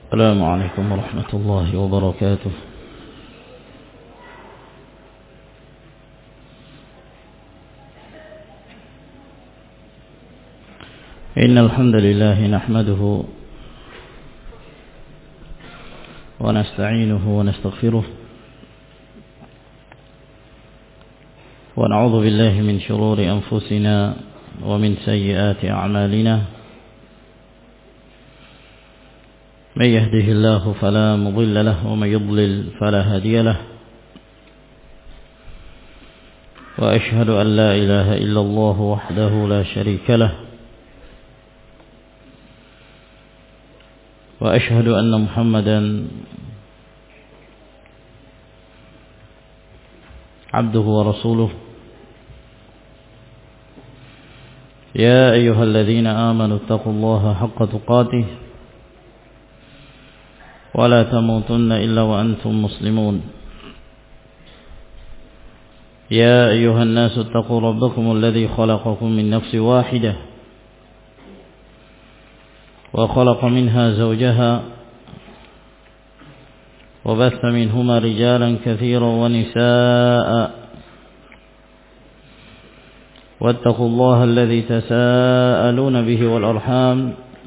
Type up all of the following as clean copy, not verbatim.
السلام عليكم ورحمة الله وبركاته. إن الحمد لله نحمده ونستعينه ونستغفره ونعوذ بالله من شرور أنفسنا ومن سيئات أعمالنا. من يهده الله فلا مضل له ومن يضلل فلا هادي له. وأشهد أن لا إله إلا الله وحده لا شريك له. وأشهد أن محمدا عبده ورسوله. يا أيها الذين آمنوا اتقوا الله حق تقاته ولا تموتن إلا وأنتم مسلمون. يا أيها الناس اتقوا ربكم الذي خلقكم من نفس واحدة وخلق منها زوجها وبث منهما رجالا كثيرا ونساء. واتقوا الله الذي تساءلون به والأرحام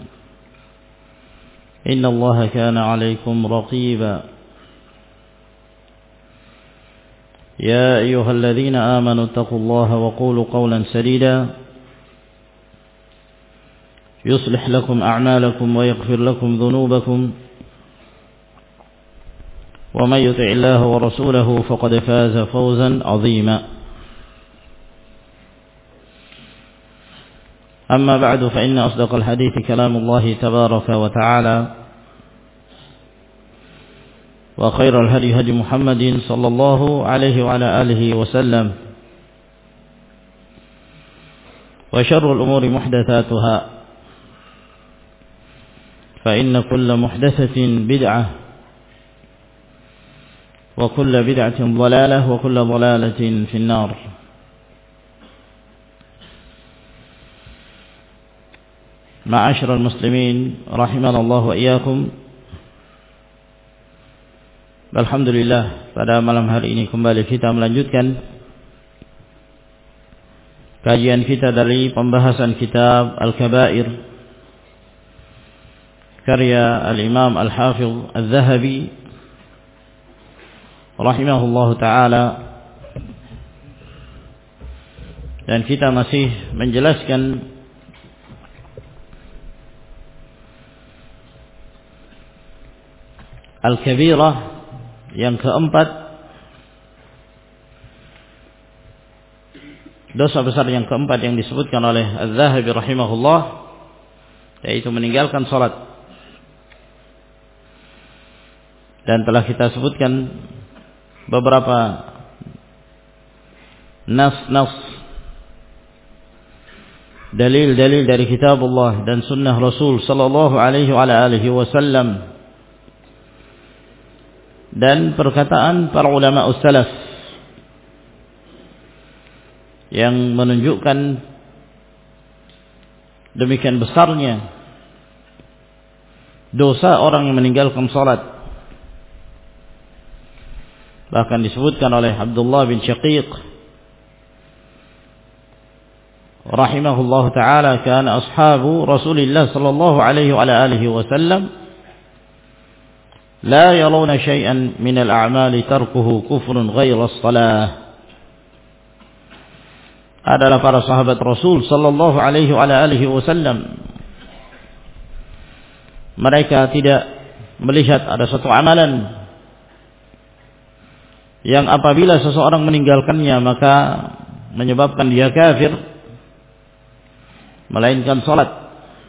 إن الله كان عليكم رقيبا. يا أيها الذين آمنوا اتقوا الله وقولوا قولا سديدا يصلح لكم أعمالكم ويغفر لكم ذنوبكم. ومن يطع الله ورسوله فقد فاز فوزا عظيما. أما بعد فإن أصدق الحديث كلام الله تبارك وتعالى وخير الهدي هدي محمد صلى الله عليه وعلى آله وسلم وشر الأمور محدثاتها فإن كل محدثة بدعة وكل بدعة ضلالة وكل ضلالة في النار. Ma'asyiral muslimin rahimanallahu wa iyyakum. Alhamdulillah, pada malam hari ini kembali kita melanjutkan kajian kita dari pembahasan kitab Al-Kabair karya Al-Imam Al-Hafidh Al-Zahabi rahimahullahu ta'ala, dan kita masih menjelaskan Al-Kabirah yang keempat, dosa besar yang keempat yang disebutkan oleh Al-Zahabi rahimahullah, yaitu meninggalkan salat. Dan telah kita sebutkan beberapa nas dalil-dalil dari kitabullah dan sunnah Rasul sallallahu alaihi wa alihi wasallam dan perkataan para ulama salaf yang menunjukkan demikian besarnya dosa orang yang meninggalkan salat. Bahkan disebutkan oleh Abdullah bin Syaqiq rahimahullah ta'ala, kana ashabu Rasulillah sallallahu alaihi wa alihi wasallam la yarawna syai'an min al-a'mali tarkuhu kufrun ghayra as-salah. Adalah para sahabat Rasul sallallahu alaihi wa alihi wasallam, mereka tidak melihat ada satu amalan yang apabila seseorang meninggalkannya maka menyebabkan dia kafir, melainkan salat.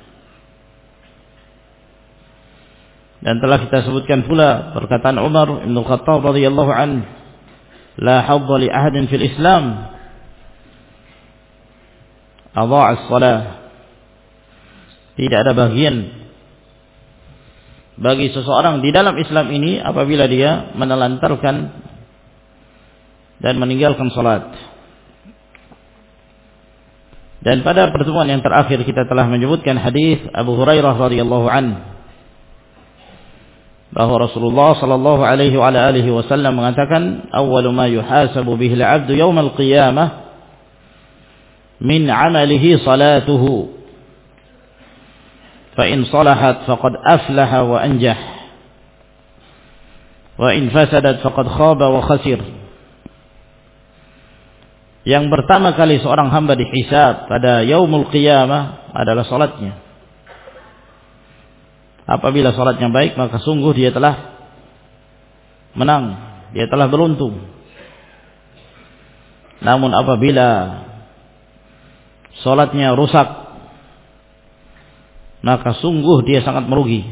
Dan telah kita sebutkan pula perkataan Umar bin Khattab radhiyallahu anhu, la hadda li ahadin fil Islam adha'a as-salah. Tidak ada bagian bagi seseorang di dalam Islam ini apabila dia menelantarkan dan meninggalkan salat. Dan pada pertemuan yang terakhir kita telah menyebutkan hadis Abu Hurairah radhiyallahu anhu bahwa Rasulullah sallallahu alaihi wa alihi wasallam mengatakan awwalu ma yuhasabu bihi al-'abdu yaumal qiyamah min 'amalihi salatuhu fa in salahat faqad aflaha wa anjah wa in fasadat faqad khaba wa khasir. Yang pertama kali seorang hamba dihisab pada yaumul qiyamah adalah salatnya. Apabila salatnya baik, maka sungguh dia telah menang, dia telah beruntung. Namun apabila salatnya rusak, maka sungguh dia sangat merugi.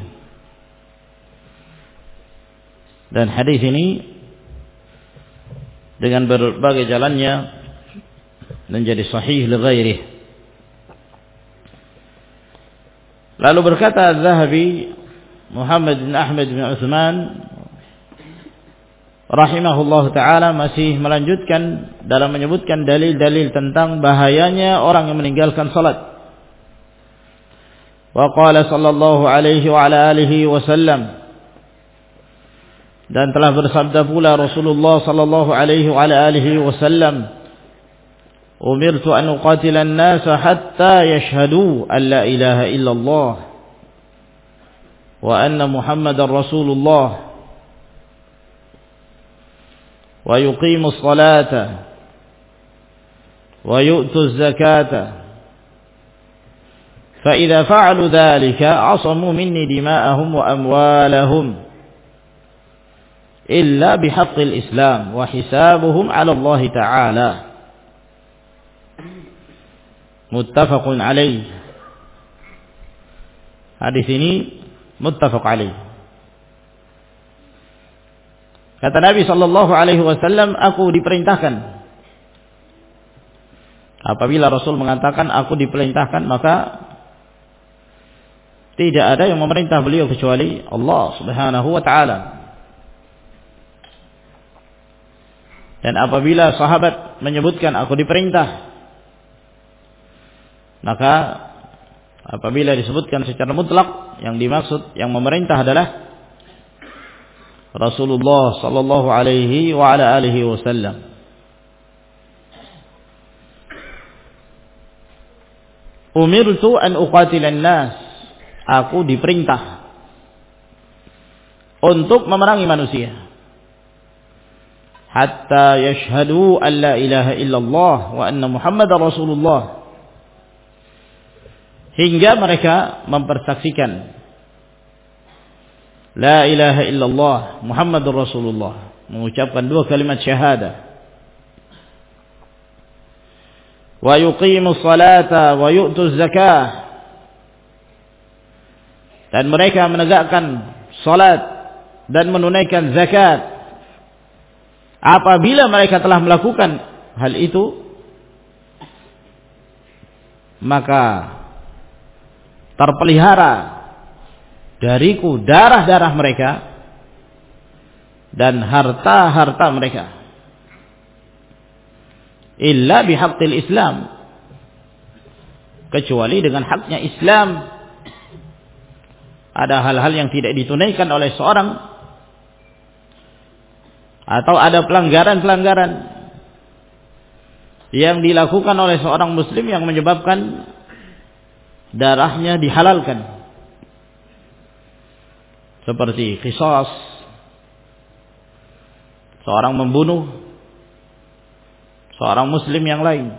Dan hadis ini dengan berbagai jalannya menjadi sahih li ghairihi. Lalu berkata Az-Zahabi, Muhammad bin Ahmad bin Utsman rahimahullah ta'ala masih melanjutkan dalam menyebutkan dalil-dalil tentang bahayanya orang yang meninggalkan salat. Wa qala sallallahu alaihi wa ala alihi wasallam, dan telah bersabda pula Rasulullah sallallahu alaihi wa ala alihi wasallam, umirtu an uqatila an-nasa hatta yashhadu an la ilaha illallah wa anna Muhammadar Rasulullah wa yuqimu as-salata wa yu'tu az-zakata fa idza fa'alu dhalika 'asamu minni dima'ahum wa amwalahum illa bihaqqil Islam wa hisabuhum 'ala Allah ta'ala. Muttafaqun alaih. Hadis ini muttafaq alaih. Kata Nabi sallallahu alaihi wasallam, aku diperintahkan. Apabila Rasul mengatakan aku diperintahkan, maka tidak ada yang memerintah beliau kecuali Allah Subhanahu wa taala. Dan apabila sahabat menyebutkan aku diperintah, maka apabila disebutkan secara mutlak, yang dimaksud yang memerintah adalah Rasulullah sallallahu alaihi wa ala alihi wasallam. Umirtu an uqatilan nas, aku diperintah untuk memerangi manusia hatta yashhadu an la ilaha illallah wa anna Muhammadar Rasulullah, hingga mereka mempersaksikan la ilaha illallah Muhammadur Rasulullah, mengucapkan dua kalimat syahadah, wa yuqimus salata wa yu'tuz zakah, dan mereka menegakkan salat dan menunaikan zakat. Apabila mereka telah melakukan hal itu, maka terpelihara dariku darah-darah mereka dan harta-harta mereka illa bihaqqil Islam, kecuali dengan haknya Islam. Ada hal-hal yang tidak ditunaikan oleh seorang, atau ada pelanggaran-pelanggaran yang dilakukan oleh seorang muslim yang menyebabkan darahnya dihalalkan, seperti qisas, seorang membunuh seorang muslim yang lain,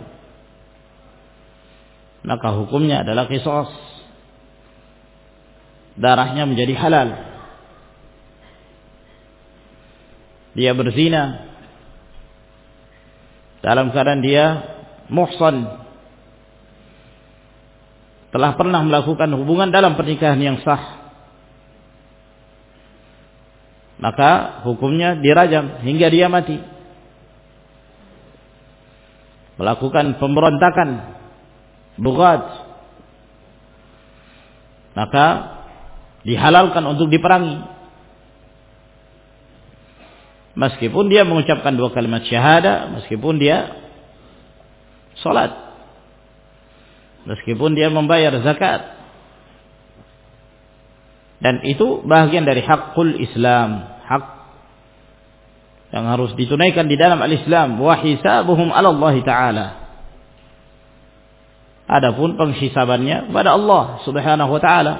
maka hukumnya adalah qisas, darahnya menjadi halal. Dia berzina dalam keadaan dia muhsan, telah pernah melakukan hubungan dalam pernikahan yang sah, maka hukumnya dirajam hingga dia mati. Melakukan pemberontakan, bughat, maka dihalalkan untuk diperangi, meskipun dia mengucapkan dua kalimat syahadah, meskipun dia salat, meskipun dia membayar zakat. Dan itu bagian dari hakul Islam, hak yang harus ditunaikan di dalam al-Islam. Wa hisabuhum 'ala Allah Ta'ala. Adapun penghisabannya kepada Allah Subhanahu wa taala.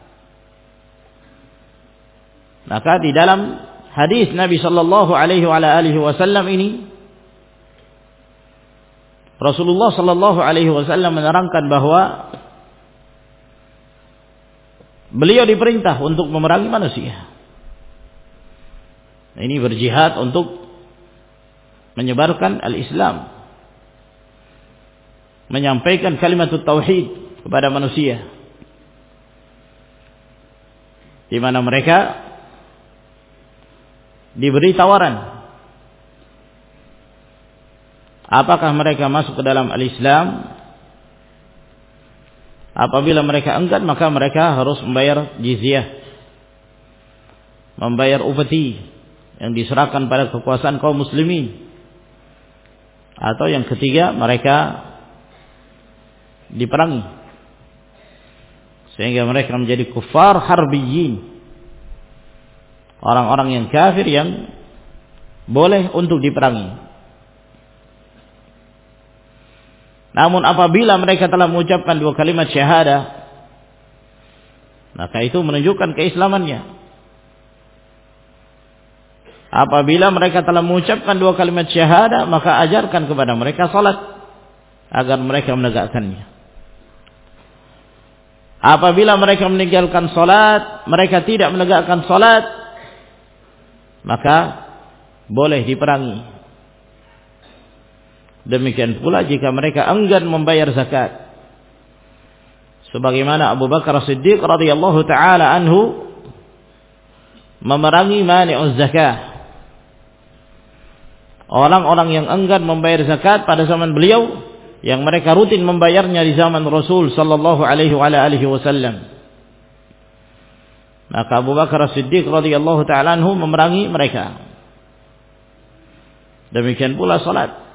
Maka di dalam hadis Nabi sallallahu alaihi wasallam ini, Rasulullah sallallahu alaihi wasallam menerangkan bahwa beliau diperintah untuk memerangi manusia. Ini berjihad untuk menyebarkan al-Islam, menyampaikan kalimat tauhid kepada manusia, di mana mereka diberi tawaran apakah mereka masuk ke dalam al-Islam. Apabila mereka enggan, maka mereka harus membayar jizyah, membayar upeti yang diserahkan pada kekuasaan kaum muslimin. Atau yang ketiga, mereka diperangi sehingga mereka menjadi kufar harbiyin, orang-orang yang kafir yang boleh untuk diperangi. Namun apabila mereka telah mengucapkan dua kalimat syahadah, maka itu menunjukkan keislamannya. Apabila mereka telah mengucapkan dua kalimat syahadah, maka ajarkan kepada mereka salat agar mereka menegakkannya. Apabila mereka meninggalkan salat, mereka tidak menegakkan salat, maka boleh diperangi. Demikian pula jika mereka enggan membayar zakat, sebagaimana Abu Bakar As-Siddiq radhiyallahu taala anhu memerangi mani'uz zakah, orang-orang yang enggan membayar zakat pada zaman beliau, yang mereka rutin membayarnya di zaman Rasul sallallahu alaihi wasallam. Maka Abu Bakar As-Siddiq radhiyallahu taala anhu memerangi mereka. Demikian pula salat.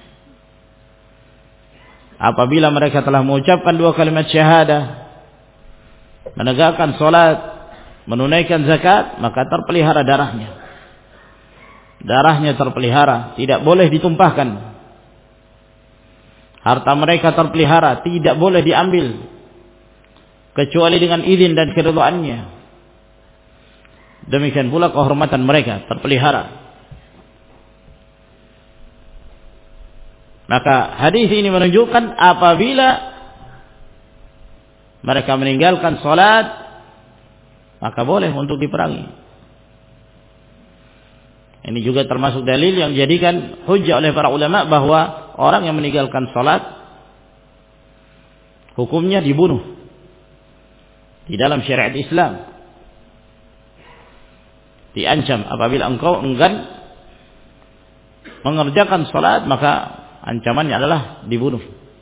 Apabila mereka telah mengucapkan dua kalimat syahadah, menegakkan salat, menunaikan zakat, maka terpelihara darahnya. Darahnya terpelihara, tidak boleh ditumpahkan. Harta mereka terpelihara, tidak boleh diambil kecuali dengan izin dan keridhaannya. Demikian pula kehormatan mereka terpelihara. Maka hadis ini menunjukkan apabila mereka meninggalkan salat, maka boleh untuk diperangi. Ini juga termasuk dalil yang dijadikan hujjah oleh para ulama bahwa orang yang meninggalkan salat hukumnya dibunuh di dalam syariat Islam. Diancam apabila engkau enggan mengerjakan salat, maka ancamannya adalah dibunuh.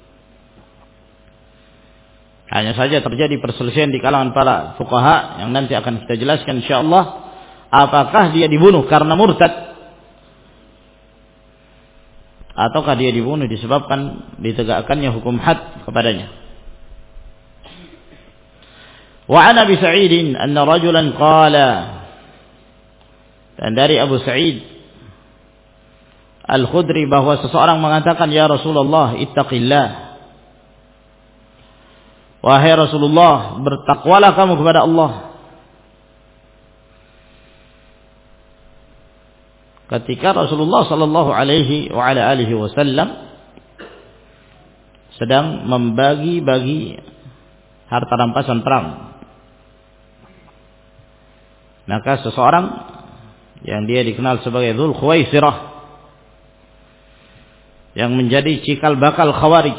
Hanya saja terjadi perselisihan di kalangan para fuqaha yang nanti akan kita jelaskan insyaallah, apakah dia dibunuh karena murtad ataukah dia dibunuh disebabkan ditegakkannya hukum had kepadanya. Wa an Abi Sa'id anna rajulan qala, dan dari Abu Sa'id Al-Khudri bahwa seseorang mengatakan, ya Rasulullah, ittaqillah. Wahai Rasulullah, bertakwalah kamu kepada Allah. Ketika Rasulullah sallallahu alaihi wasallam sedang membagi-bagi harta rampasan perang, maka seseorang yang dia dikenal sebagai Dzul Khuwaisirah, yang menjadi cikal bakal Khawarij,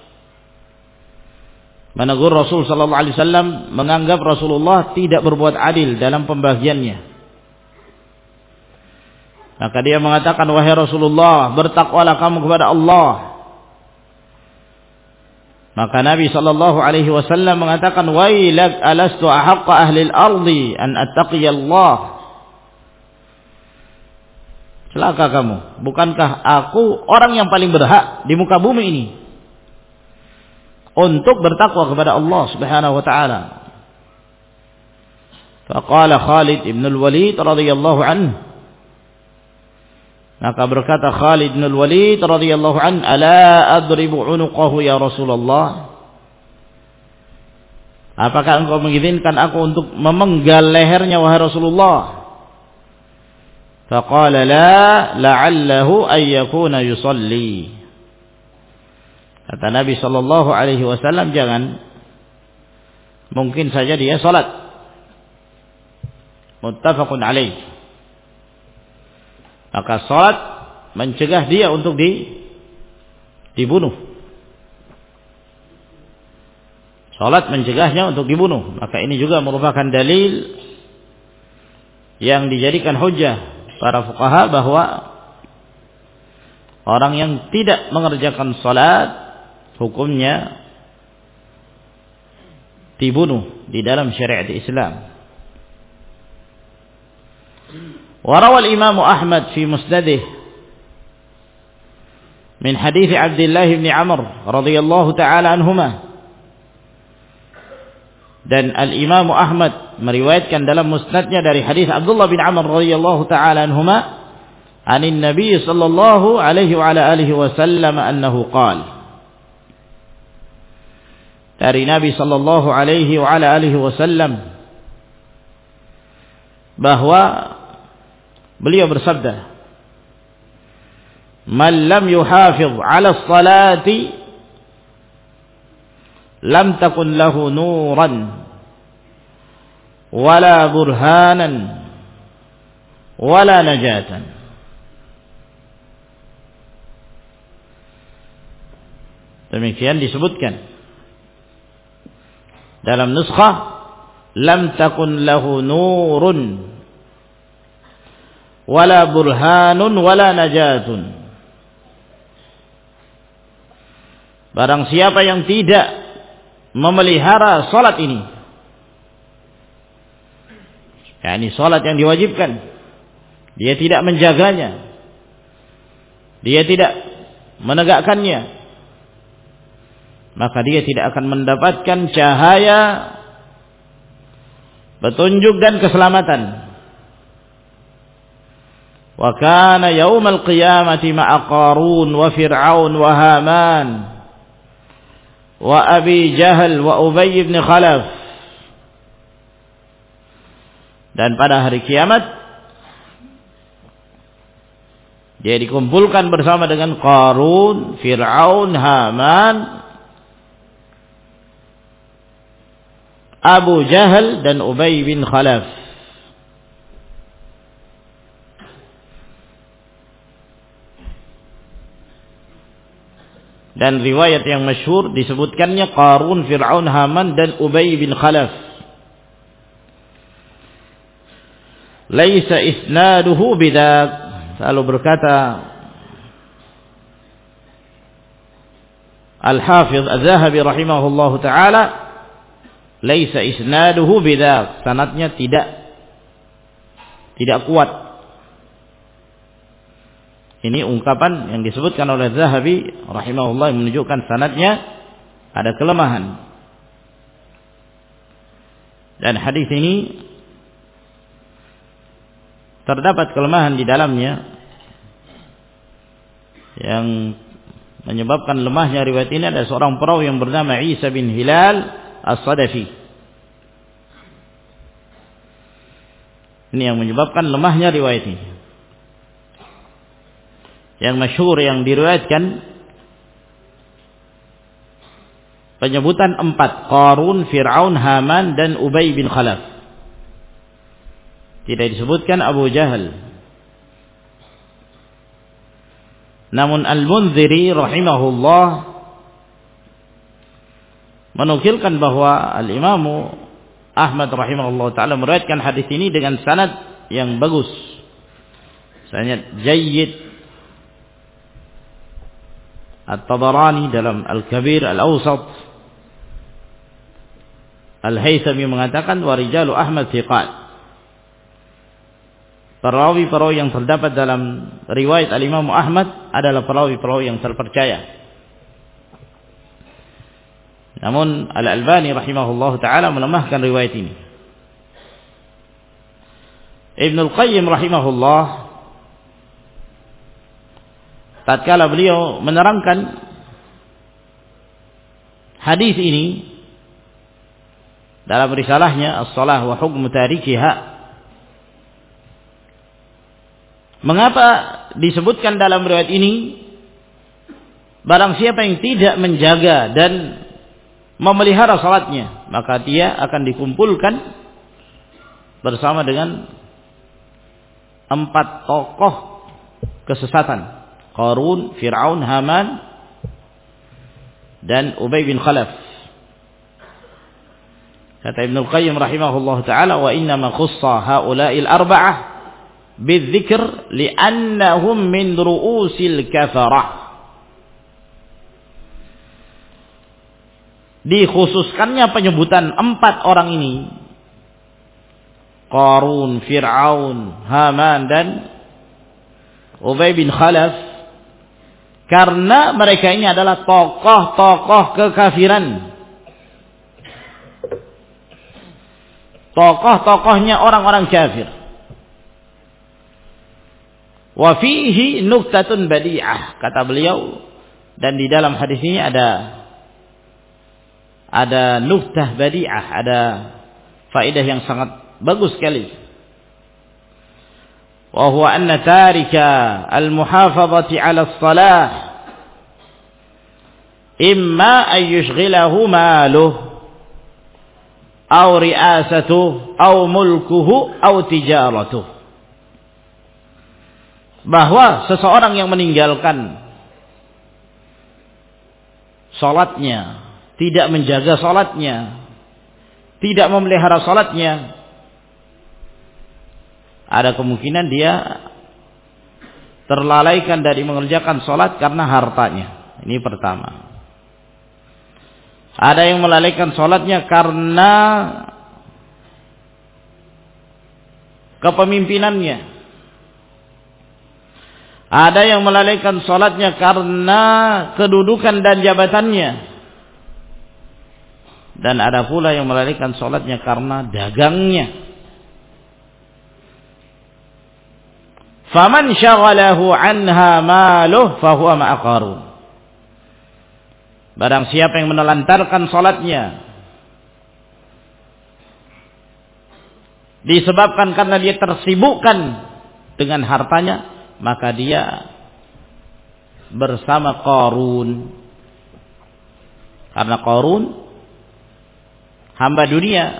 menegur Rasul sallallahu alaihi wasallam, menganggap Rasulullah tidak berbuat adil dalam pembagiannya. Maka dia mengatakan, wahai Rasulullah, bertakwalah kamu kepada Allah. Maka Nabi sallallahu alaihi wasallam mengatakan, wailak, alastu ahaqqa ahli al-ardi an attaqiyallah. Celaka kamu, bukankah aku orang yang paling berhak di muka bumi ini untuk bertakwa kepada Allah Subhanahu wa taala? Faqala Khalid ibn al-Walid radhiyallahu anhu, maka berkata Khalid ibn al-Walid radhiyallahu anhu, ala adribu unuqahu ya Rasulullah, apakah engkau mengizinkan aku untuk memenggal lehernya wahai Rasulullah? Faqala la, la'allahu an yakuna yusalli. Kata Nabi sallallahu alaihi wasallam, jangan, mungkin saja dia salat. Muttafaqun alaih. Maka salat mencegah dia untuk dibunuh. Salat mencegahnya untuk dibunuh. Maka ini juga merupakan dalil yang dijadikan hujjah para fuqaha bahwa orang yang tidak mengerjakan salat hukumnya dibunuh di dalam syariat Islam. وروى الإمام أحمد في مسنده من حديث عبد الله بن عمرو رضي الله تعالى عنهما, dan Al-Imam Ahmad meriwayatkan dalam musnadnya dari hadis Abdullah bin Amr radhiyallahu ta'ala anhuma anin Nabi sallallahu alaihi wa ala alihi wasallam annahu qala, dari Nabi sallallahu alaihi wa ala alihi wasallam bahwa beliau bersabda, man lam yuhafiz ala salati lam takun lahu nuran wala burhanan wala najatan. Demikian disebutkan dalam nuskhah, lam takun lahu nurun wala burhanun wala najatun. Barang siapa yang tidak memelihara salat ini, yakni salat yang diwajibkan, dia tidak menjaganya, dia tidak menegakkannya, maka dia tidak akan mendapatkan cahaya petunjuk dan keselamatan. Wa kana yaumal qiyamati ma'a Qarun wa Fir'aun wa Haman wa Abi Jahal wa Ubay bin Khalaf. Dan pada hari kiamat dia dikumpulkan bersama dengan Qarun, Fir'aun, Haman, Abu Jahal dan Ubay bin Khalaf. Dan riwayat yang masyhur disebutkannya Qarun, Fir'aun, Haman dan Ubay bin Khalaf. Laisa isnaduhu bidak. Lalu berkata Al-Hafiz Az-Zahabi rahimahullahu ta'ala, laisa isnaduhu bidak. Sanadnya tidak kuat. Ini ungkapan yang disebutkan oleh Zahabi rahimahullah yang menunjukkan sanadnya ada kelemahan. Dan hadis ini terdapat kelemahan di dalamnya yang menyebabkan lemahnya riwayat ini. Ada seorang perawi yang bernama Isa bin Hilal As-Sadafi. Ini yang menyebabkan lemahnya riwayat ini. Yang masyhur yang diriwayatkan penyebutan 4, Qarun, Fir'aun, Haman dan Ubay bin Khalaf. Tidak disebutkan Abu Jahal. Namun Al-Munziri rahimahullah menukilkan bahwa Al-Imam Ahmad rahimahullah ta'ala meriwayatkan hadis ini dengan sanad yang bagus, sanad jayyid. At-Tabarani dalam Al-Kabir, Al-Awsat, Al-Haythami mengatakan wa rijalu Ahmad thiqat. Perawi-perawi yang terdapat dalam riwayat Al-Imam Ahmad adalah perawi-perawi yang terpercaya. Namun Al-Albani rahimahullah ta'ala melemahkan riwayat ini. Ibnul Qayyim rahimahullah, tatkala beliau menerangkan hadis ini dalam risalahnya As-Shalah wa Hukmu Tarikiha, mengapa disebutkan dalam riwayat ini barang siapa yang tidak menjaga dan memelihara salatnya, maka dia akan dikumpulkan bersama dengan 4 tokoh kesesatan: Qarun, Fir'aun, Haman, dan Ubay bin Khalaf. Kata Ibnul Qayyim rahimahullah ta'ala, wa innama khussa ha'ula'il arba'ah bidzikr li'annahum min ru'usil kafarah. Dikhususkannya penyebutan 4 orang ini, Qarun, Fir'aun, Haman, dan Ubay bin Khalaf, karena mereka ini adalah tokoh-tokoh kekafiran, tokoh-tokohnya orang-orang kafir. Wa fihi nuktatun badi'ah, kata beliau, dan di dalam hadis ini ada nuktah badi'ah, ada faedah yang sangat bagus sekali. Wa huwa anna tarika al-muhafazati 'ala as-salah imma an yushghilahu maluhu aw ri'asatuhu aw mulkuhu aw tijaratuhu. Bahwa seseorang yang meninggalkan salatnya, tidak menjaga salatnya, tidak memelihara salatnya, ada kemungkinan dia terlalaikan dari mengerjakan salat karena hartanya. Ini pertama. Ada yang melalaikan salatnya karena kepemimpinannya. Ada yang melalaikan salatnya karena kedudukan dan jabatannya. Dan ada pula yang melalaikan salatnya karena dagangnya. Faman syaghalahu anha maluh fahuwa ma'a Qarun. Barang siapa yang menelantarkan salatnya disebabkan karena dia tersibukkan dengan hartanya, maka dia bersama Qarun. Karena Qarun hamba dunia,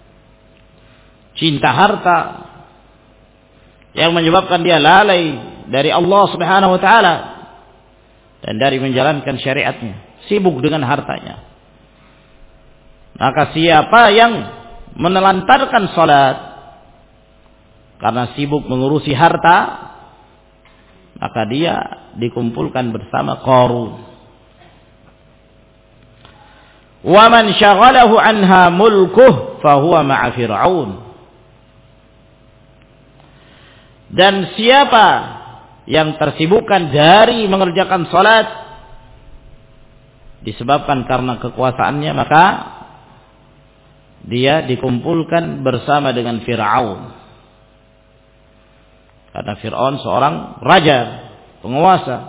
cinta harta, yang menyebabkan dia lalai dari Allah Subhanahu wa taala dan dari menjalankan syariatnya, sibuk dengan hartanya. Maka siapa yang menelantarkan salat karena sibuk mengurusi harta, maka dia dikumpulkan bersama Qarun. Wa man syaghalahu anha mulkuh fahuwa ma'a Fir'aun. Dan siapa yang tersibukkan dari mengerjakan salat disebabkan karena kekuasaannya, maka dia dikumpulkan bersama dengan Fir'aun. Karena Fir'aun seorang raja, penguasa.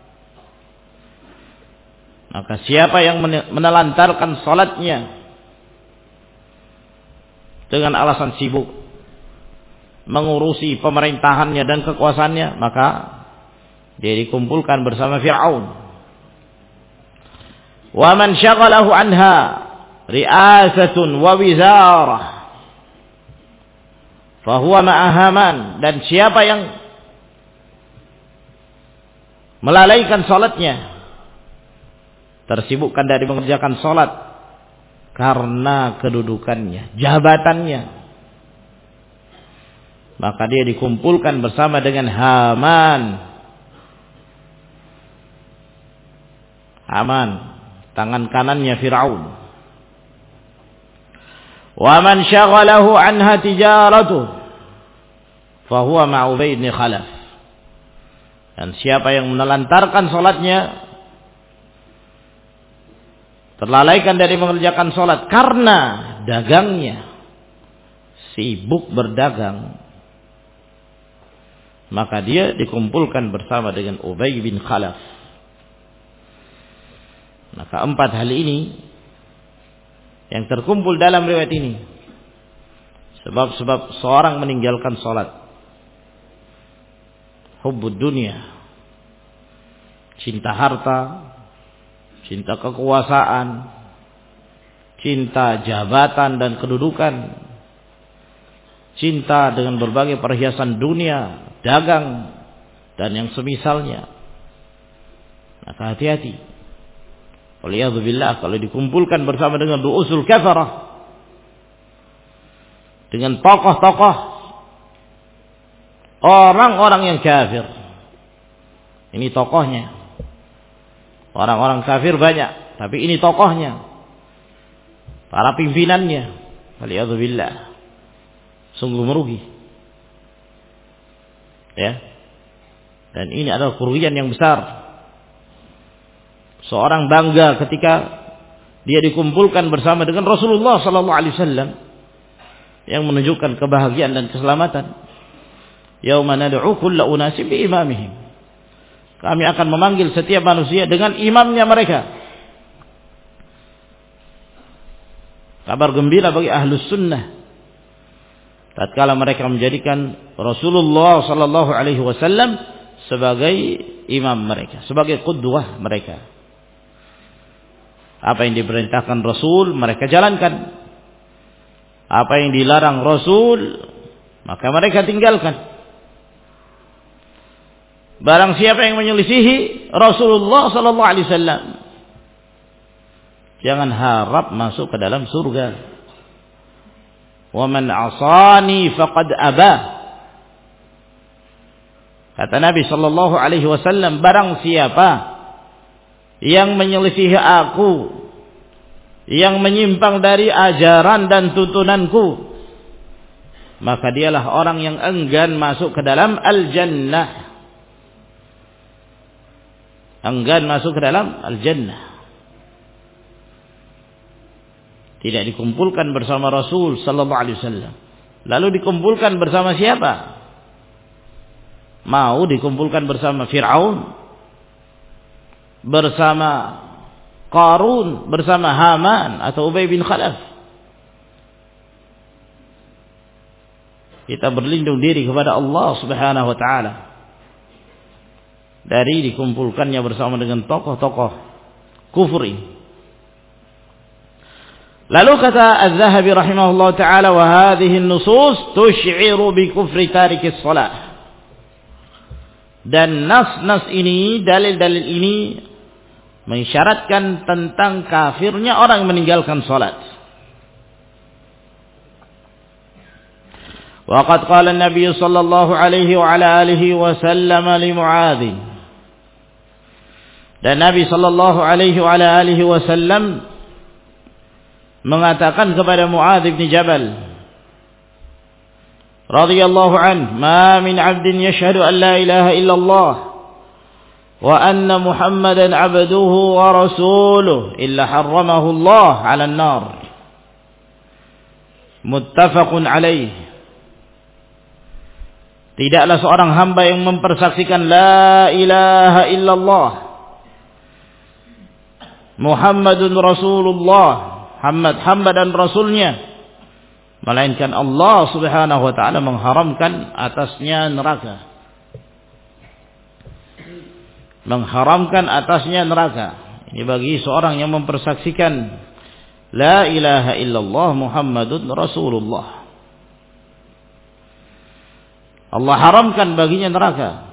Maka siapa yang menelantarkan salatnya dengan alasan sibuk mengurusi pemerintahannya dan kekuasaannya, maka dia dikumpulkan bersama Fir'aun. Wa man syaghalahu anha ri'asatun wa wizarah fahuwa ma'a Haman. Dan siapa yang melalaikan salatnya, tersibukkan dari mengerjakan salat karena kedudukannya, jabatannya, maka dia dikumpulkan bersama dengan Haman. Haman, tangan kanannya Fir'aun. Wa man syaghalahu anha tijaratuh fahuwa ma'a Ubay bin Khalaf. Dan siapa yang menelantarkan salatnya, terlalaikan dari mengerjakan salat karena dagangnya, sibuk berdagang, maka dia dikumpulkan bersama dengan Ubay bin Khalaf. Maka 4 hal ini yang terkumpul dalam riwayat ini, sebab-sebab seorang meninggalkan salat. Hubbud dunia, cinta harta, cinta kekuasaan, cinta jabatan dan kedudukan, cinta dengan berbagai perhiasan dunia, dagang, dan yang semisalnya. Maka hati-hati. Waliyadzubillah, kalau dikumpulkan bersama dengan ru'usul kafarah, dengan tokoh-tokoh orang-orang yang kafir. Ini tokohnya. Orang-orang kafir banyak, tapi ini tokohnya, para pimpinannya. Waliyadzubillah, sungguh merugi. Ya. Dan ini adalah kerugian yang besar. Seorang bangga ketika dia dikumpulkan bersama dengan Rasulullah sallallahu alaihi wasallam yang menunjukkan kebahagiaan dan keselamatan. Yauma nad'u kulla unasin bi imamihim. Kami akan memanggil setiap manusia dengan imamnya mereka. Kabar gembira bagi ahlus sunnah tatkala mereka menjadikan Rasulullah sallallahu alaihi wasallam sebagai imam mereka, sebagai qudwah mereka. Apa yang diperintahkan Rasul mereka jalankan. Apa yang dilarang Rasul maka mereka tinggalkan. Barang siapa yang menyelisihi Rasulullah sallallahu alaihi wasallam, jangan harap masuk ke dalam surga. Wa man 'asani faqad aba. Kata Nabi sallallahu alaihi wasallam, barang siapa yang menyelisihi aku, yang menyimpang dari ajaran dan tuntunanku, maka dialah orang yang enggan masuk ke dalam al-jannah. Enggan masuk ke dalam al-jannah. Tidak dikumpulkan bersama Rasul sallallahu alaihi wasallam. Lalu dikumpulkan bersama siapa? Mau dikumpulkan bersama Fir'aun, bersama Qarun, bersama Haman atau Ubay bin Khalaf. Kita berlindung diri kepada Allah Subhanahu wa taala dari dikumpulkannya bersama dengan tokoh-tokoh kufur ini. Lalu kata Az-Zahabi rahimahullah taala, wa hadhihi an-nusus tush'iru bi kufri tarikis shalah. Dan nas-nas ini, dalil-dalil ini mensyaratkan tentang kafirnya orang yang meninggalkan salat. Wa qad qala an-nabiy sallallahu alaihi wa ala alihi wa sallam li Muadz. Dan Nabi sallallahu alaihi wa ala alihi wa sallam mengatakan kepada Muadz bin Jabal radhiyallahu anhu, "Ma min 'abdin yashhadu an la ilaha illallah wa anna Muhammadan 'abduhu wa rasuluhu illa harramahu Allah 'ala an-nar." Muttafaqun alaih. Tidaklah seorang hamba yang mempersaksikan la ilaha illallah Muhammadun Rasulullah, Muhammad hamba dan rasulnya, melainkan Allah Subhanahu wa taala mengharamkan atasnya neraka. Mengharamkan atasnya neraka. Ini bagi seorang yang mempersaksikan la ilaha illallah Muhammadun Rasulullah. Allah haramkan baginya neraka.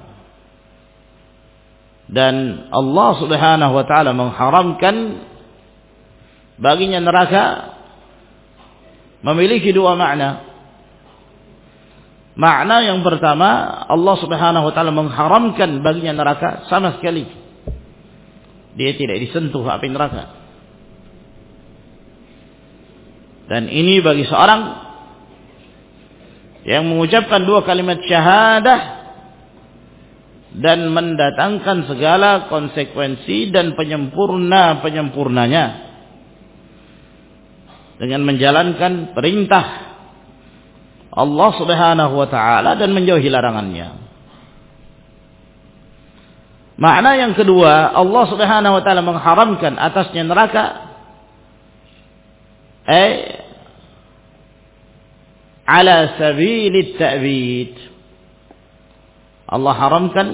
Dan Allah Subhanahu wa taala mengharamkan baginya neraka memiliki dua makna. Makna yang pertama, Allah Subhanahu wa taala mengharamkan baginya neraka sama sekali. Dia tidak disentuh api neraka. Dan ini bagi seorang yang mengucapkan dua kalimat syahadah dan mendatangkan segala konsekuensi dan penyempurnanya dengan menjalankan perintah Allah Subhanahu wa taala dan menjauhi larangannya. Makna yang kedua, Allah Subhanahu wa taala mengharamkan atasnya neraka ala sabilit ta'bid. Allah haramkan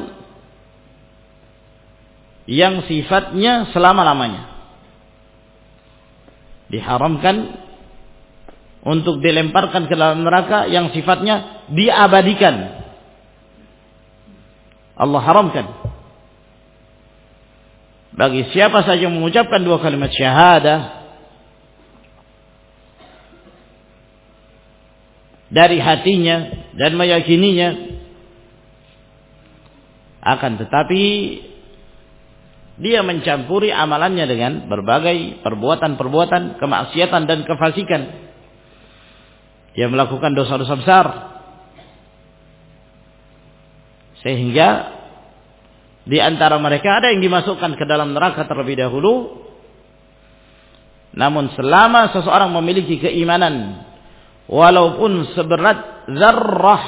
yang sifatnya selama-lamanya. Diharamkan untuk dilemparkan ke dalam neraka yang sifatnya diabadikan. Allah haramkan. Bagi siapa saja yang mengucapkan dua kalimat syahadah dari hatinya dan meyakininya, akan tetapi dia mencampuri amalannya dengan berbagai perbuatan-perbuatan kemaksiatan dan kefasikan. Dia melakukan dosa-dosa besar sehingga di antara mereka ada yang dimasukkan ke dalam neraka terlebih dahulu. Namun selama seseorang memiliki keimanan walaupun seberat zarrah,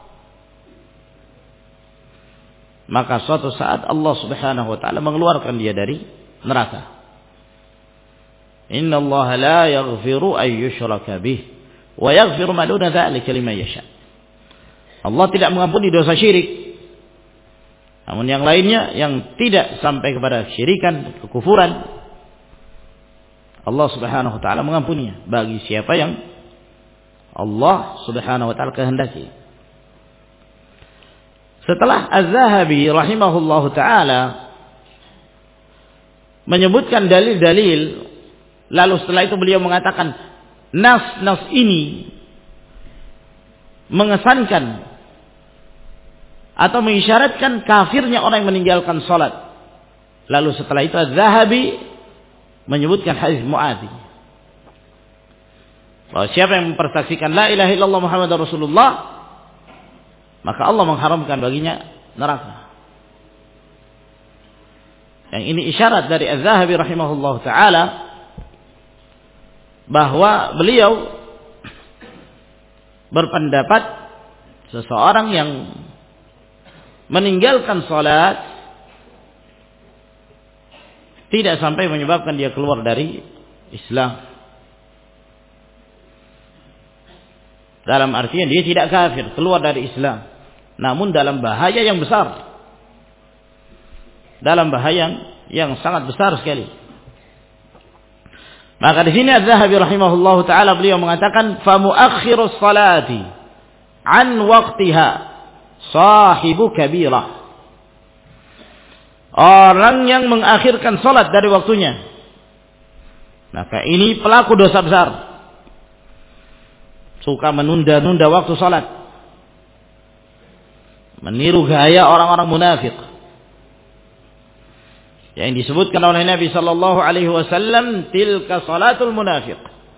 maka suatu saat Allah Subhanahu wa taala mengeluarkan dia dari neraka. Inna Allah la yaghfiru an yushraka bih wa yaghfiru ma duna dzalika liman yasha. Allah tidak mengampuni dosa syirik. Namun yang lainnya yang tidak sampai kepada syirikan, kekufuran, Allah Subhanahu wa taala mengampuninya bagi siapa yang Allah Subhanahu wa taala kehendaki. Setelah Az-Zahabi rahimahullahu taala menyebutkan dalil-dalil, lalu setelah itu beliau mengatakan nas-nas ini mengesankan atau mengisyaratkan kafirnya orang yang meninggalkan salat. Lalu setelah itu Az-Zahabi menyebutkan hadis Muadz, bahwa siapa yang mempersaksikan la ilaha illallah Muhammadar Rasulullah, maka Allah mengharamkan baginya neraka. Yang ini isyarat dari Az-Zahabi rahimahullah taala bahwa beliau berpendapat seseorang yang meninggalkan salat tidak sampai menyebabkan dia keluar dari Islam. Dalam artinya dia tidak kafir, keluar dari Islam, namun dalam bahaya yang besar. Dalam bahaya yang sangat besar sekali. Maka di sini Az-Zahabi rahimahullahu taala beliau mengatakan fa muakhirus salati an waqtiha sahibu kabirah. Orang yang mengakhirkan salat dari waktunya, maka ini pelaku dosa besar. Suka menunda-nunda waktu salat, meniru gaya orang-orang munafik yang disebutkan oleh Nabi sallallahu alaihi wasallam, tilka salatul munafiq.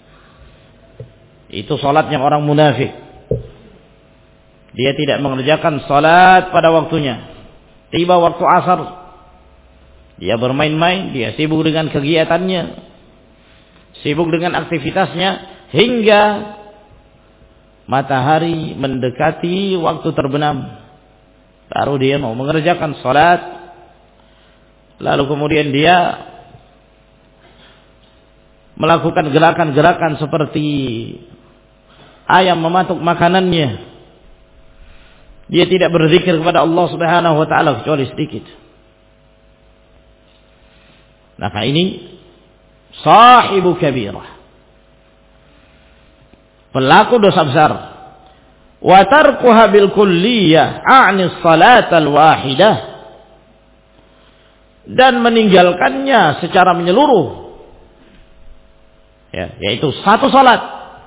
Itu salatnya orang munafik. Dia tidak mengerjakan salat pada waktunya. Tiba waktu asar, dia bermain-main, dia sibuk dengan kegiatannya, sibuk dengan aktivitasnya, hingga matahari mendekati waktu terbenam, baru dia mau mengerjakan salat. Lalu kemudian dia melakukan gerakan-gerakan seperti ayam mematuk makanannya. Dia tidak berzikir kepada Allah Subhanahu wa taala kecuali sedikit. Maka ini sahibu kabirah, pelaku dosa besar. Wa tarkuha bil kulliyah a'ni salat al wahidah, dan meninggalkannya secara menyeluruh, ya, yaitu satu salat.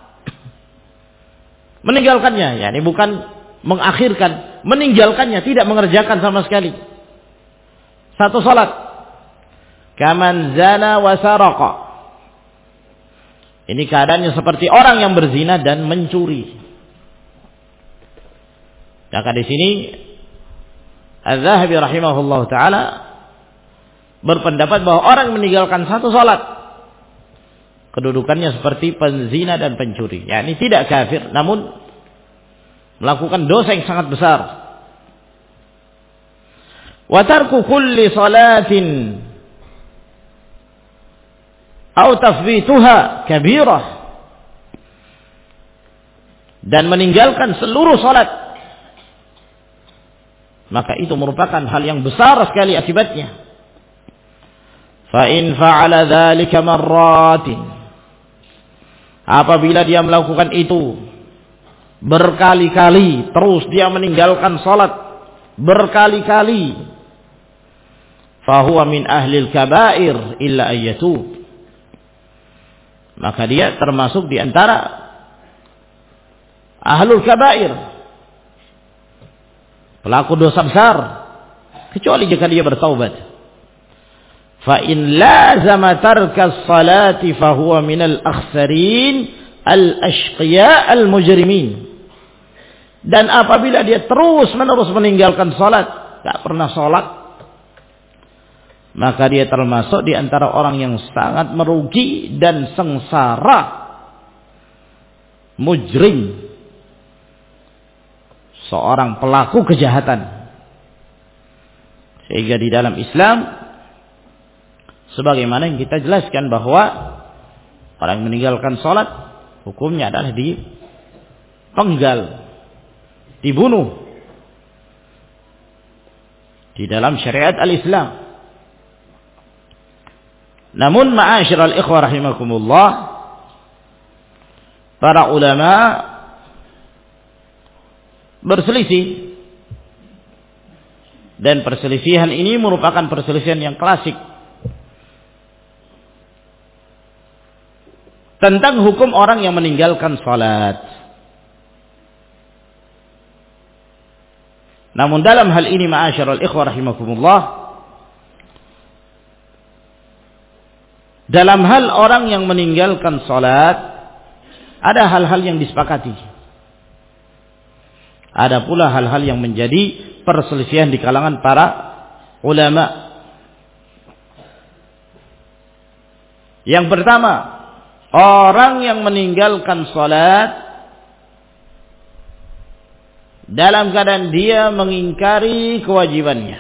Meninggalkannya, yakni bukan mengakhirkan, meninggalkannya, tidak mengerjakan sama sekali. Satu salat. Kaman zana wa saraqa. Ini keadaannya seperti orang yang berzina dan mencuri. Maka di sini Az-Zahabi rahimahullah taala berpendapat bahwa orang meninggalkan satu salat, kedudukannya seperti penzina dan pencuri. Yakni tidak kafir, namun melakukan dosa yang sangat besar. Wa tarku kulli salatin atau tafwituha kabirah. Dan meninggalkan seluruh salat, maka itu merupakan hal yang besar sekali akibatnya. Fa in fa'ala dzalika marratin, apabila dia melakukan itu berkali-kali, terus dia meninggalkan salat berkali-kali, fa huwa min ahlil kaba'ir illa ayyatub, maka dia termasuk di antara ahlul kabair, pelaku dosa besar, kecuali jika dia bertaubat. Fa in lazama tarka salati fa huwa minal akhsarin al-ashqiya al-mujrimin. Dan apabila dia terus-menerus meninggalkan salat, tak pernah salat, maka dia termasuk di antara orang yang sangat merugi dan sengsara, mujrim, seorang pelaku kejahatan. Sehingga di dalam Islam, sebagaimana yang kita jelaskan, bahwa orang yang meninggalkan salat hukumnya adalah dipenggal, dibunuh di dalam syariat al-Islam. Namun ma'asyiral ikhwah rahimakumullah, para ulama berselisih, dan perselisihan ini merupakan perselisihan yang klasik tentang hukum orang yang meninggalkan salat. Namun dalam hal ini ma'asyiral ikhwah rahimakumullah, dalam hal orang yang meninggalkan salat ada hal-hal yang disepakati. Ada pula hal-hal yang menjadi perselisihan di kalangan para ulama. Yang pertama, orang yang meninggalkan salat dalam keadaan dia mengingkari kewajibannya.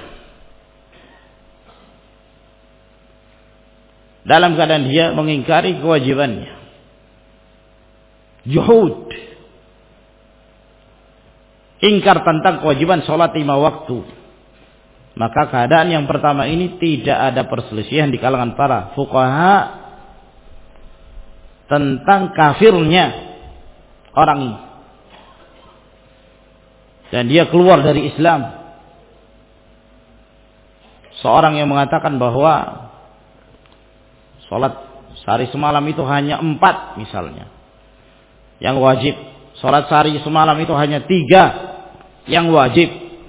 Dalam keadaan dia mengingkari kewajibannya. Juhud, ingkar tentang kewajiban sholat 5 waktu. Maka keadaan yang pertama ini tidak ada perselisihan di kalangan para fuqaha tentang kafirnya orang ini, dan dia keluar dari Islam. Seorang yang mengatakan bahwa sholat sehari semalam itu hanya 4 misalnya yang wajib, sholat sehari semalam itu hanya 3 yang wajib,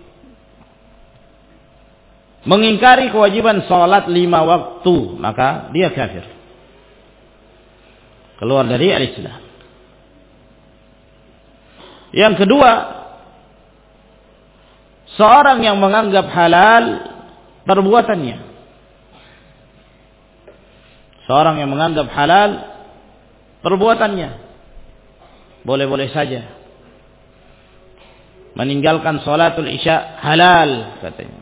mengingkari kewajiban sholat 5 waktu, maka dia kafir, keluar dari al-Islam. Yang kedua, seorang yang menganggap halal perbuatannya. Seorang yang menganggap halal perbuatannya, boleh-boleh saja meninggalkan sholatul isya halal katanya,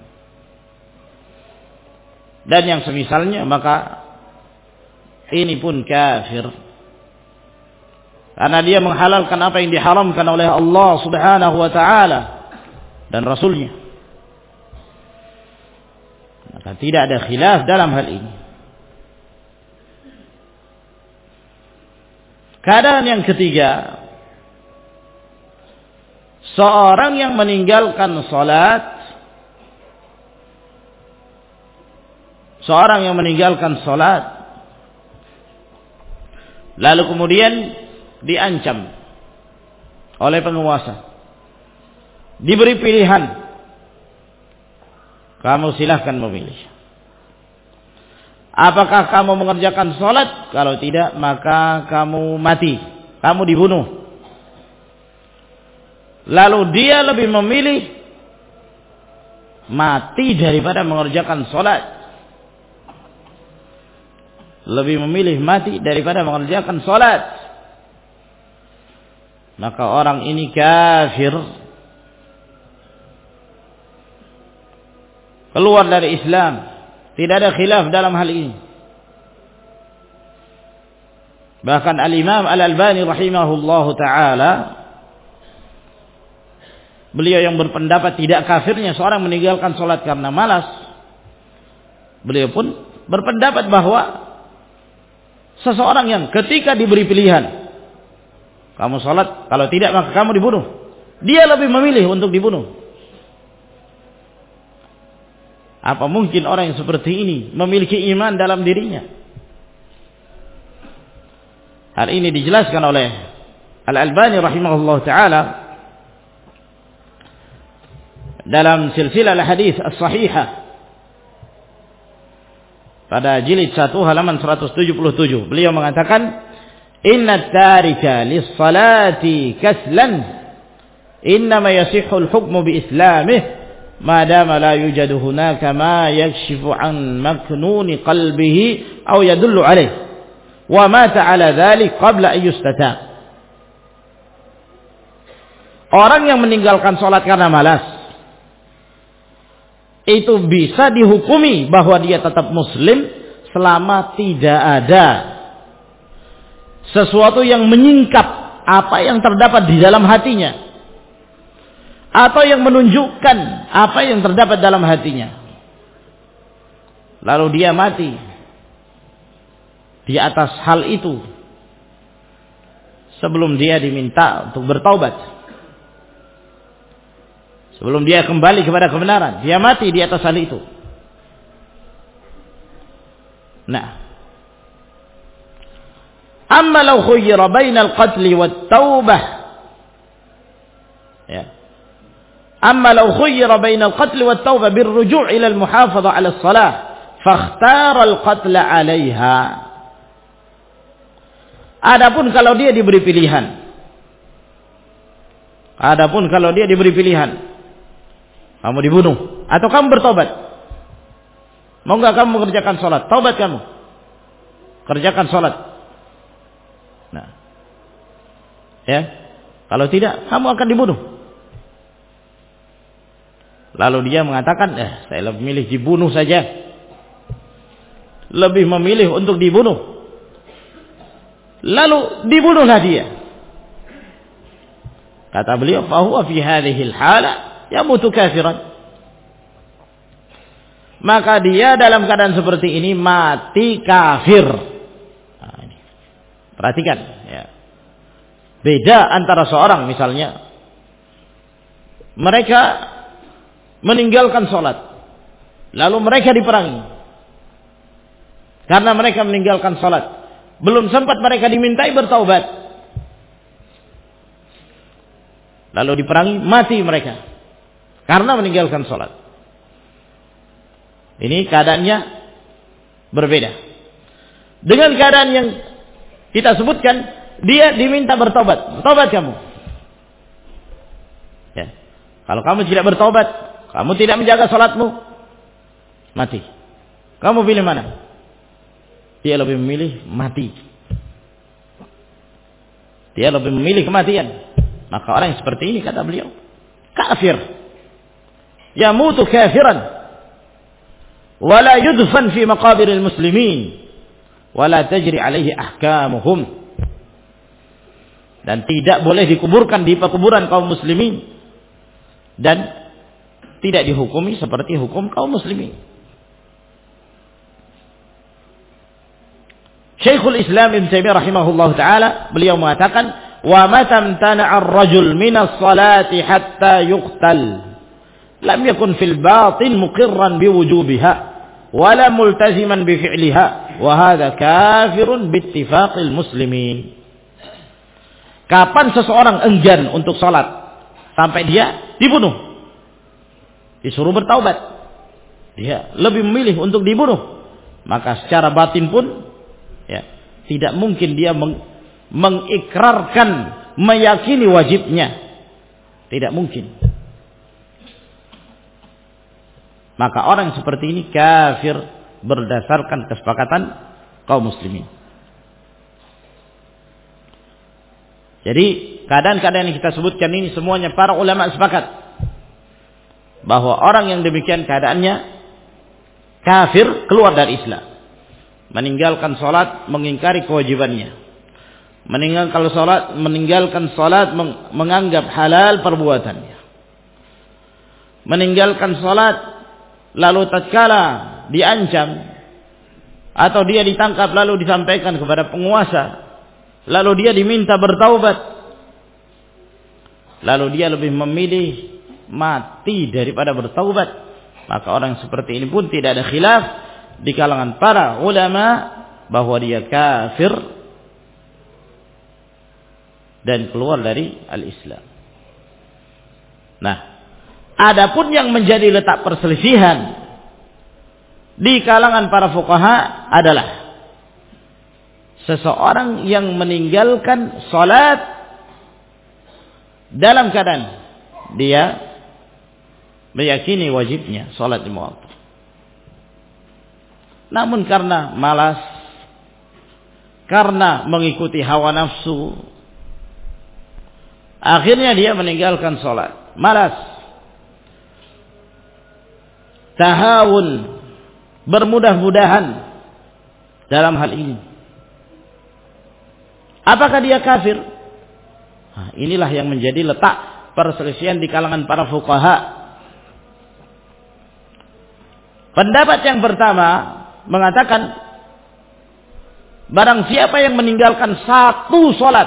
dan yang semisalnya, maka ini pun kafir, karena dia menghalalkan apa yang diharamkan oleh Allah Subhanahu wa ta'ala dan Rasulnya. Maka tidak ada khilaf dalam hal ini. Keadaan yang ketiga, seorang yang meninggalkan salat, lalu kemudian diancam oleh penguasa, diberi pilihan, kamu silahkan memilih. Apakah kamu mengerjakan salat? Kalau tidak, maka kamu mati, kamu dibunuh. Lalu dia lebih memilih mati daripada mengerjakan salat. Lebih memilih mati daripada mengerjakan salat. Maka orang ini kafir. keluar dari Islam. Tidak ada khilaf dalam hal ini. Bahkan Al-Imam Al-Albani rahimahullahu ta'ala, beliau yang berpendapat tidak kafirnya seorang meninggalkan sholat karena malas, beliau pun berpendapat bahwa seseorang yang ketika diberi pilihan, kamu sholat, kalau tidak maka kamu dibunuh, dia lebih memilih untuk dibunuh. Apa mungkin orang yang seperti ini memiliki iman dalam dirinya? Hal ini dijelaskan oleh Al-Albani rahimahullah ta'ala dalam silsilah al-hadis as-sahihah pada jilid 1 halaman 177. Beliau mengatakan, inna tarika lis-salati kaslan innama yasihhu al-hukmu bi islamih ma dama la yujadu hunaka ma yakshifu an maknuni qalbihi aw yadullu alayh wa mata ala dhalik qabla an yustatab. Orang yang meninggalkan salat karena malas itu bisa dihukumi bahwa dia tetap muslim selama tidak ada sesuatu yang menyingkap apa yang terdapat di dalam hatinya, atau yang menunjukkan apa yang terdapat dalam hatinya, lalu dia mati di atas hal itu sebelum dia diminta untuk bertaubat, sebelum dia kembali kepada kebenaran, dia mati di atas hal itu. Nah, amma law khuyyira bainal qatli wat taubah, ya, أما لو خير بين القتل والتوبة بالرجوع إلى المحافظة على الصلاة فاختار القتل عليها. Adapun kalau dia diberi pilihan, kamu dibunuh atau kamu bertobat, mau enggak kamu mengerjakan salat? Taubat kamu, kerjakan salat. Nah, ya, kalau tidak kamu akan dibunuh. Lalu dia mengatakan, saya lebih memilih dibunuh saja. Lebih memilih untuk dibunuh. Lalu dibunuhlah dia. Kata beliau, fahuwa fi hadhil hala yamutu kafiran. Maka dia dalam keadaan seperti ini mati kafir. Nah, ini. Perhatikan, ya. Beda antara seorang misalnya mereka meninggalkan sholat, lalu mereka diperangi karena mereka meninggalkan sholat, belum sempat mereka dimintai bertaubat, lalu diperangi, mati mereka karena meninggalkan sholat. Ini keadaannya berbeda dengan keadaan yang kita sebutkan. Dia diminta bertaubat, bertaubat kamu, ya. Kalau kamu tidak bertaubat, kamu tidak menjaga salatmu, mati. Kamu pilih mana? Dia lebih memilih mati. Dia lebih memilih kematian. Maka orang yang seperti ini, kata beliau, kafir. Yamutu kafiran. Wala yudfan fi maqabiril muslimin. Wala tajri alaihi ahkamuhum. Dan tidak boleh dikuburkan di pekuburan kaum muslimin. Dan tidak dihukumi seperti hukum kaum muslimin. Syekhul Islam Ibn Taimiyah rahimahullah ta'ala, beliau mengatakan, wa matam tana'a ar-rajul minas salati hatta yuqtal lam yakun fil batin muqirran biwujubiha wala multaziman bifi'liha wa hadha kafirun bittifaqil muslimin. Kapan seseorang enggan untuk salat sampai dia dibunuh, disuruh bertaubat, dia lebih memilih untuk dibunuh, maka secara batin pun, ya, tidak mungkin dia mengikrarkan, meyakini wajibnya, tidak mungkin. Maka orang seperti ini kafir berdasarkan kesepakatan kaum muslimin. Jadi keadaan-keadaan yang kita sebutkan ini semuanya para ulama sepakat bahwa orang yang demikian keadaannya kafir, keluar dari Islam. Meninggalkan salat, mengingkari kewajibannya. Meninggalkan salat menganggap halal perbuatannya. Meninggalkan salat lalu tatkala diancam atau dia ditangkap lalu disampaikan kepada penguasa, lalu dia diminta bertaubat, lalu dia lebih memilih mati daripada bertaubat, maka orang seperti ini pun tidak ada khilaf di kalangan para ulama bahwa dia kafir dan keluar dari al-Islam. Nah, adapun yang menjadi letak perselisihan di kalangan para fuqaha adalah seseorang yang meninggalkan salat dalam keadaan dia meyakini wajibnya salat lima waktu, namun karena malas, karena mengikuti hawa nafsu, akhirnya dia meninggalkan salat. Malas, tahawun, bermudah-mudahan dalam hal ini. Apakah dia kafir? Nah, inilah yang menjadi letak perselisihan di kalangan para fuqaha. Pendapat yang pertama mengatakan barang siapa yang meninggalkan satu salat,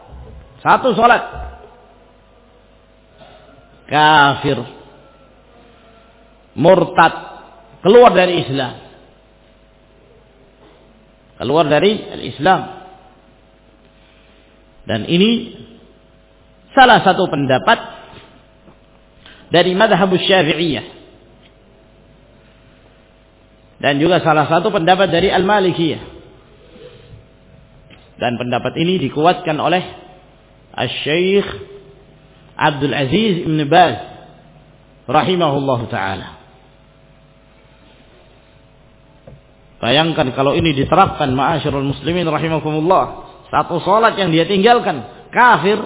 kafir, murtad, keluar dari Islam. Keluar dari Islam. Dan ini salah satu pendapat dari mazhab Syafi'iyah. Dan juga salah satu pendapat dari Al-Malikiyah. Dan pendapat ini dikuatkan oleh Asy-Syaikh Abdul Aziz Ibn Baz rahimahullahu ta'ala. Bayangkan kalau ini diterapkan, ma'asyiral muslimin rahimakumullah, satu salat yang dia tinggalkan, kafir.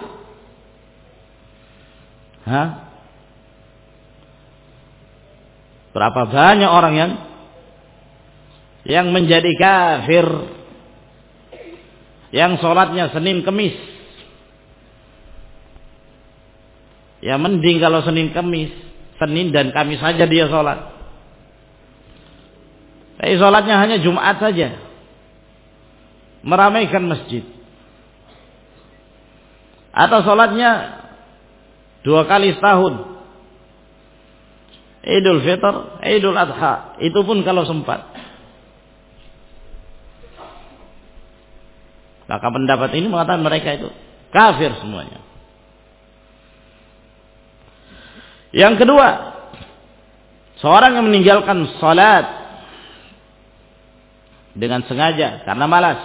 Berapa banyak orang yang menjadi kafir, yang salatnya Senin Kemis. Ya mending kalau Senin Kemis, Senin dan Kamis saja dia salat. Tapi salatnya hanya Jumat saja, meramaikan masjid. Atau salatnya 2 kali setahun, Idul Fitr, Idul Adha, itu pun kalau sempat. Maka pendapat ini mengatakan mereka itu kafir semuanya. Yang kedua, seorang yang meninggalkan salat dengan sengaja karena malas,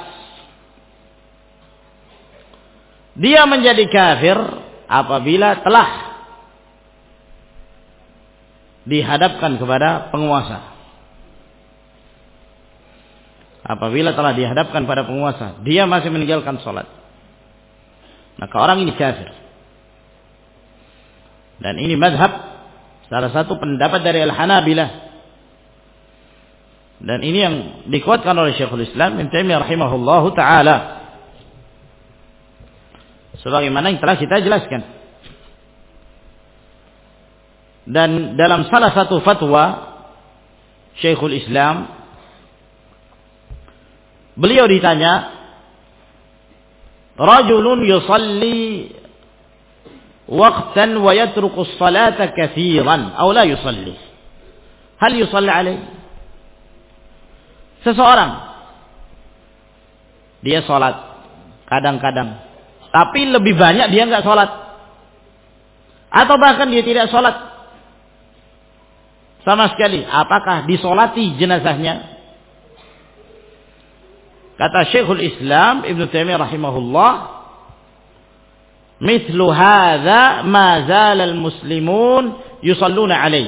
dia menjadi kafir apabila telah dihadapkan kepada penguasa. Apabila telah dihadapkan pada penguasa, dia masih meninggalkan salat, maka orang ini kafir. Dan ini mazhab, salah satu pendapat dari Al-Hanabilah. Dan ini yang dikuatkan oleh Syekhul Islam Ibnu Taimiyah rahimahullahu ta'ala, sebagaimana yang telah kita jelaskan. Dan dalam salah satu fatwa Syekhul Islam, beliau ditanya, rajulun yusalli waqtan wa yatruku as-salata katsiran aw la yusalli, hal yusalli alaihi? Seseorang dia salat kadang-kadang, tapi lebih banyak dia enggak salat, atau bahkan dia tidak salat sama sekali, apakah disolati jenazahnya? Kata Syekhul Islam Ibnu Taimiyah rahimahullah, mithlu hadza ma zala al-muslimun yusalluna alaihi.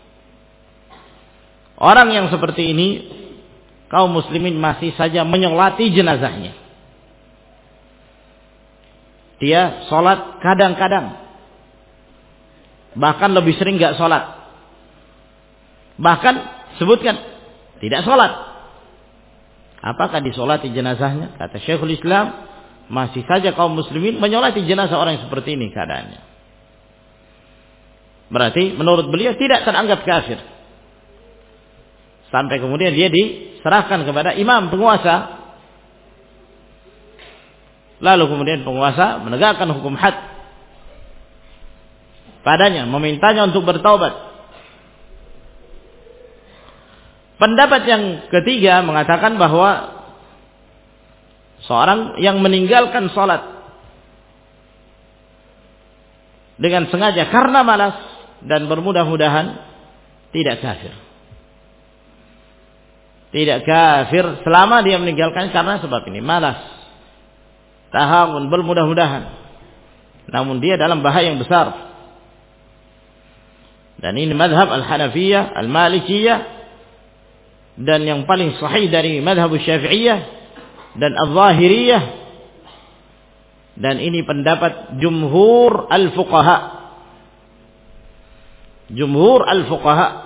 Orang yang seperti ini, kaum muslimin masih saja menyolati jenazahnya. Dia salat kadang-kadang, bahkan lebih sering enggak salat. Bahkan sebutkan tidak sholat. Apakah disolati jenazahnya? Kata Syekhul Islam, masih saja kaum muslimin menyolati jenazah orang yang seperti ini keadaannya. Berarti menurut beliau tidak teranggap kafir. Sampai kemudian dia diserahkan kepada imam penguasa. Lalu kemudian penguasa menegakkan hukum had padanya, memintanya untuk bertaubat. Pendapat yang ketiga mengatakan bahwa seorang yang meninggalkan sholat dengan sengaja karena malas dan bermudah-mudahan tidak kafir. Tidak kafir selama dia meninggalkan karena sebab ini, malas, tahawun, bermudah-mudahan. Namun dia dalam bahaya yang besar. Dan ini madhab al-Hanafiyah, al-Malikiyah, dan yang paling sahih dari madhab Syafi'iyah dan al-Zahiriyah. Dan ini pendapat jumhur al-fuqaha. Jumhur al-fuqaha.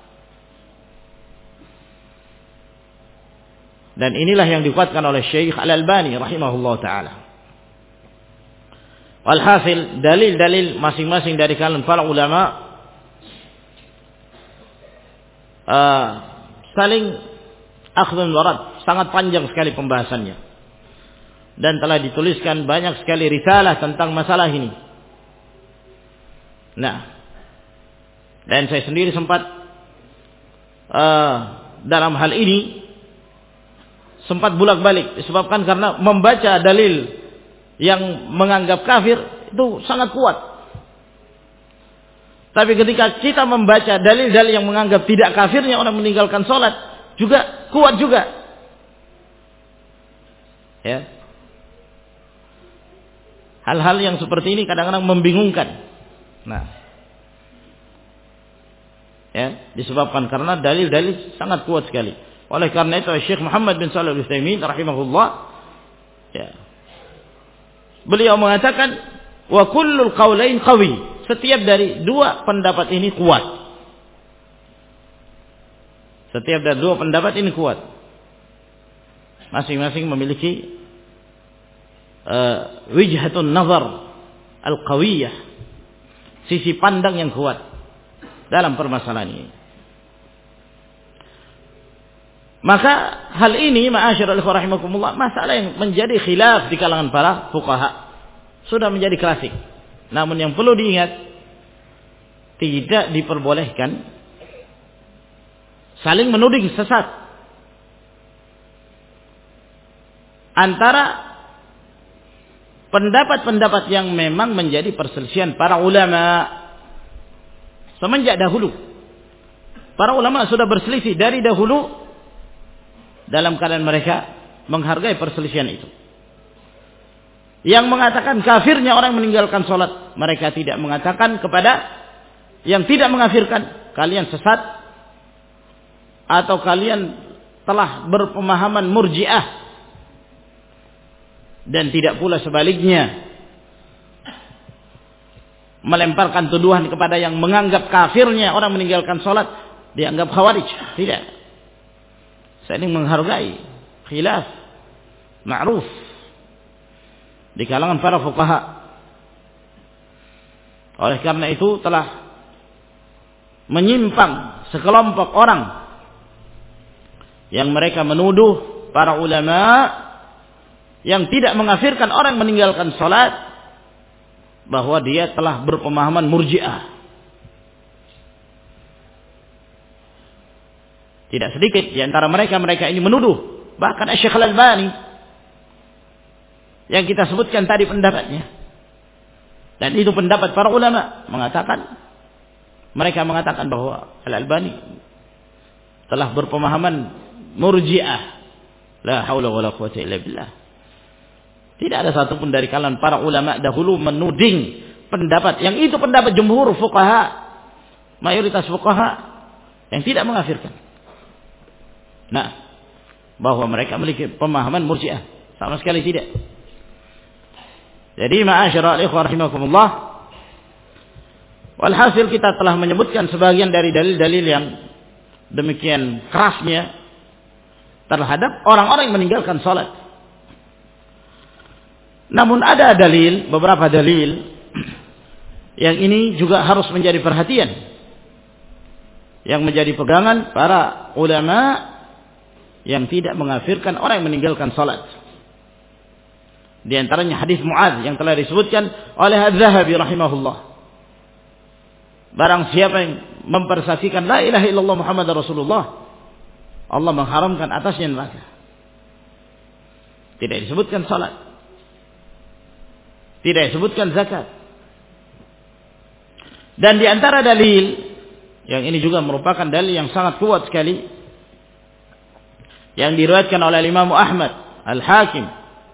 Dan inilah yang dikuatkan oleh Syekh Al-Albani rahimahullah ta'ala. Walhasil, dalil-dalil masing-masing dari kalangan para ulama saling akhdun warad, sangat panjang sekali pembahasannya. Dan telah dituliskan banyak sekali risalah tentang masalah ini. Nah, dan saya sendiri sempat dalam hal ini sempat bolak-balik disebabkan karena membaca dalil yang menganggap kafir itu sangat kuat. Tapi ketika kita membaca dalil-dalil yang menganggap tidak kafirnya orang meninggalkan sholat juga kuat juga. Ya. Hal-hal yang seperti ini kadang-kadang membingungkan. Nah, ya, disebabkan karena dalil-dalil sangat kuat sekali. Oleh karena itu Syekh Muhammad bin Shalih Al-Utsaimin rahimahullah, ya, beliau mengatakan wa kullul qaulain qawi. Setiap dari dua pendapat ini kuat. Setiap dari dua pendapat ini kuat. Masing-masing memiliki wijhatun nazar al-qawiyah, sisi pandang yang kuat dalam permasalahan ini. Maka hal ini ma'asyiral ikhwah rahimakumullah, masalah yang menjadi khilaf di kalangan para fuqaha, sudah menjadi klasik. Namun yang perlu diingat, tidak diperbolehkan saling menuding sesat antara pendapat-pendapat yang memang menjadi perselisihan para ulama semenjak dahulu. Para ulama sudah berselisih dari dahulu dalam keadaan mereka menghargai perselisihan itu. Yang mengatakan kafirnya orang meninggalkan sholat, mereka tidak mengatakan kepada yang tidak mengkafirkan kalian sesat atau kalian telah berpemahaman murji'ah, dan tidak pula sebaliknya melemparkan tuduhan kepada yang menganggap kafirnya orang meninggalkan sholat dianggap khawarij. Tidak. Saling menghargai, khilaf ma'ruf di kalangan para fuqaha. Oleh karena itu telah menyimpang sekelompok orang yang mereka menuduh para ulama yang tidak mengkafirkan orang meninggalkan salat bahwa dia telah berpemahaman murji'ah. Tidak sedikit di antara mereka ini menuduh, bahkan Syekh Al-Albani yang kita sebutkan tadi pendapatnya. Dan itu pendapat para ulama mereka mengatakan bahwa Al-Albani telah berpemahaman murji'ah. La haula wala quwwata illa billah. Tidak ada satupun dari kalangan para ulama dahulu menuding pendapat yang itu pendapat jumhur fuqaha, mayoritas fuqaha yang tidak mengkafirkan. Nah, bahwa mereka memiliki pemahaman murji'ah, sama sekali tidak. Jadi ma'asyiral ikhwah rahimakumullah, walhasil kita telah menyebutkan sebagian dari dalil-dalil yang demikian kerasnya terhadap orang-orang yang meninggalkan salat. Namun ada dalil, beberapa dalil yang ini juga harus menjadi perhatian, yang menjadi pegangan para ulama yang tidak mengafirkan orang yang meninggalkan salat. Di antaranya hadis Muadz yang telah disebutkan oleh Az-Zahabi rahimahullah. Barang siapa yang mempersaksikan la ilaha illallah Muhammadar Rasulullah, Allah mengharamkan atasnya neraka. Tidak disebutkan salat, tidak disebutkan zakat. Dan di antara dalil yang ini juga merupakan dalil yang sangat kuat sekali, yang diriwayatkan oleh Imam Ahmad, Al-Hakim,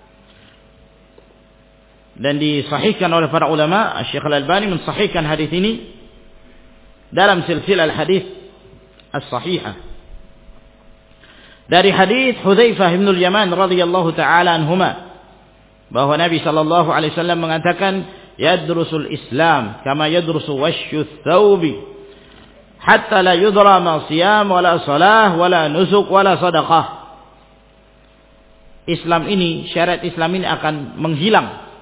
dan disahihkan oleh para ulama. Syekh Al-Albani mensahihkan hadis ini dalam silsilah al-hadis as-sahihah. Dari hadis Hudzaifah bin Al-Yaman radhiyallahu taala anhuma, bahwa Nabi sallallahu alaihi wasallam mengatakan, yadrusul Islam kama yadrusu wasyu thawbi hatta la yudra ma siyam wala salah wala nusuk wala sadaqah. Islam ini, syariat Islam ini akan menghilang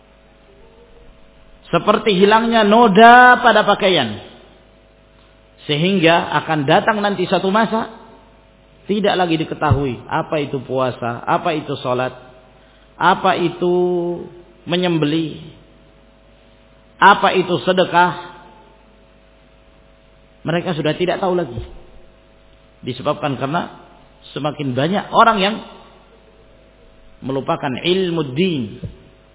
seperti hilangnya noda pada pakaian, sehingga akan datang nanti satu masa tidak lagi diketahui apa itu puasa, apa itu salat, apa itu menyembelih, apa itu sedekah. Mereka sudah tidak tahu lagi. Disebabkan karena semakin banyak orang yang melupakan ilmu din.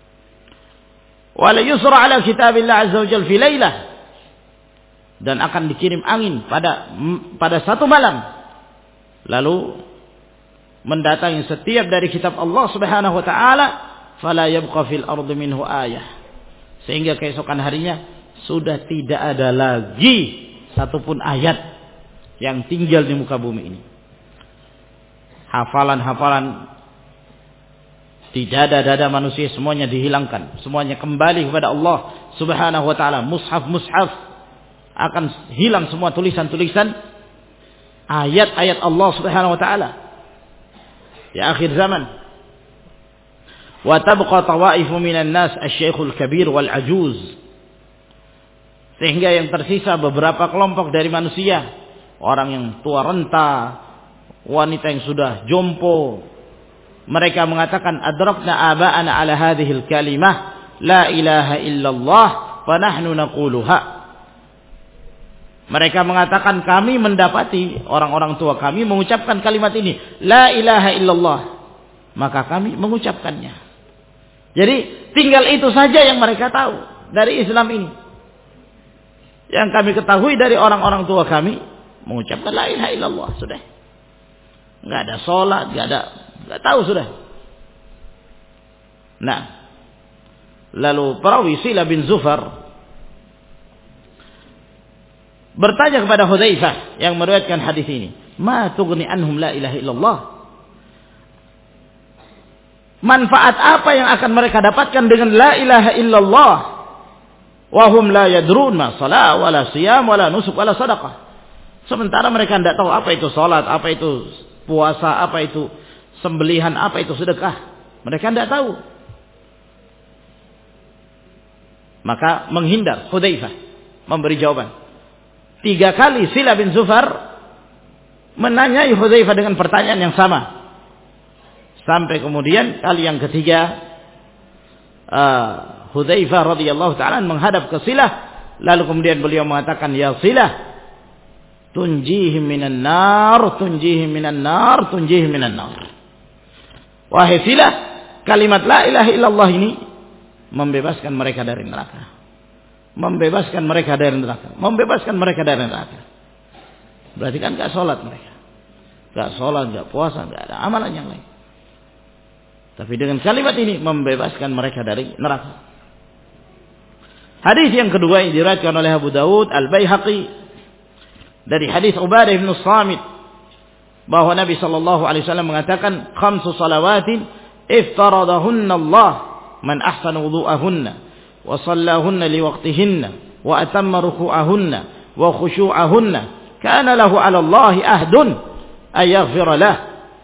Wala yusra ala kitabillah azza wa jalla fi lailah, dan akan dikirim angin pada satu malam, lalu mendatangi setiap dari kitab Allah Subhanahu wa taala, fala yabqa fil ardi minhu ayah, sehingga keesokan harinya sudah tidak ada lagi satupun ayat yang tinggal di muka bumi ini. Hafalan-hafalan di dada-dada manusia semuanya dihilangkan, semuanya kembali kepada Allah Subhanahu wa taala. Mushaf akan hilang, semua tulisan-tulisan ayat-ayat Allah Subhanahu wa taala di akhir zaman. Wa tabqa tawaifu minan nas asy-syaikhul kabir wal ajuz, sehingga yang tersisa beberapa kelompok dari manusia, orang yang tua renta, wanita yang sudah jompo. Mereka mengatakan, adrakna aba'ana ala hadhil kalimah la ilaha illallah fa nahnu naquluha. Mereka mengatakan, kami mendapati orang-orang tua kami mengucapkan kalimat ini, la ilaha illallah, maka kami mengucapkannya. Jadi tinggal itu saja yang mereka tahu dari Islam ini. Yang kami ketahui dari orang-orang tua kami mengucapkan la ilaha illallah, sudah. Enggak ada salat, enggak tahu sudah. Nah, lalu perawi Sila bin Zufar bertanya kepada Hudzaifah yang meriwayatkan hadis ini, ma tughni anhum la ilaha illallah? Manfaat apa yang akan mereka dapatkan dengan la ilaha illallah? Wa hum la yadrun ma shalah wala siyam wala nusuk wala sadaqah. Sementara mereka tidak tahu apa itu salat, apa itu puasa, apa itu sembelihan, apa itu sedekah. Mereka tidak tahu. Maka menghindar Hudzaifah memberi jawaban. 3 kali Sila bin Zufar menanyai Hudzaifah dengan pertanyaan yang sama. Sampai kemudian kali yang ketiga Hudzaifah radhiyallahu ta'ala menghadap ke Silah, lalu kemudian beliau mengatakan, ya Silah, tunjihim minan nar, tunjihim minan nar, tunjihim minan nar. Wahai Silah, kalimat la ilaha illallah ini membebaskan mereka dari neraka. Membebaskan mereka dari neraka. Membebaskan mereka dari neraka. Berarti kan enggak salat mereka. Enggak salat, enggak puasa, enggak ada amalan yang lain. Tapi dengan kalimat ini membebaskan mereka dari neraka. Hadis yang kedua yang diriwayatkan oleh Abu Dawud, Al-Baihaqi, dari hadis Ubadah bin Samit, bahwa Nabi sallallahu alaihi wasallam mengatakan, 5 salawatin iftaradahunna Allah man ahsana wudu'ahunna wa shallahunna liwaqtihinna wa atamma ruku'ahunna wa khushu'ahunna kana lahu 'ala Allah ahdun ay yaghfira lahu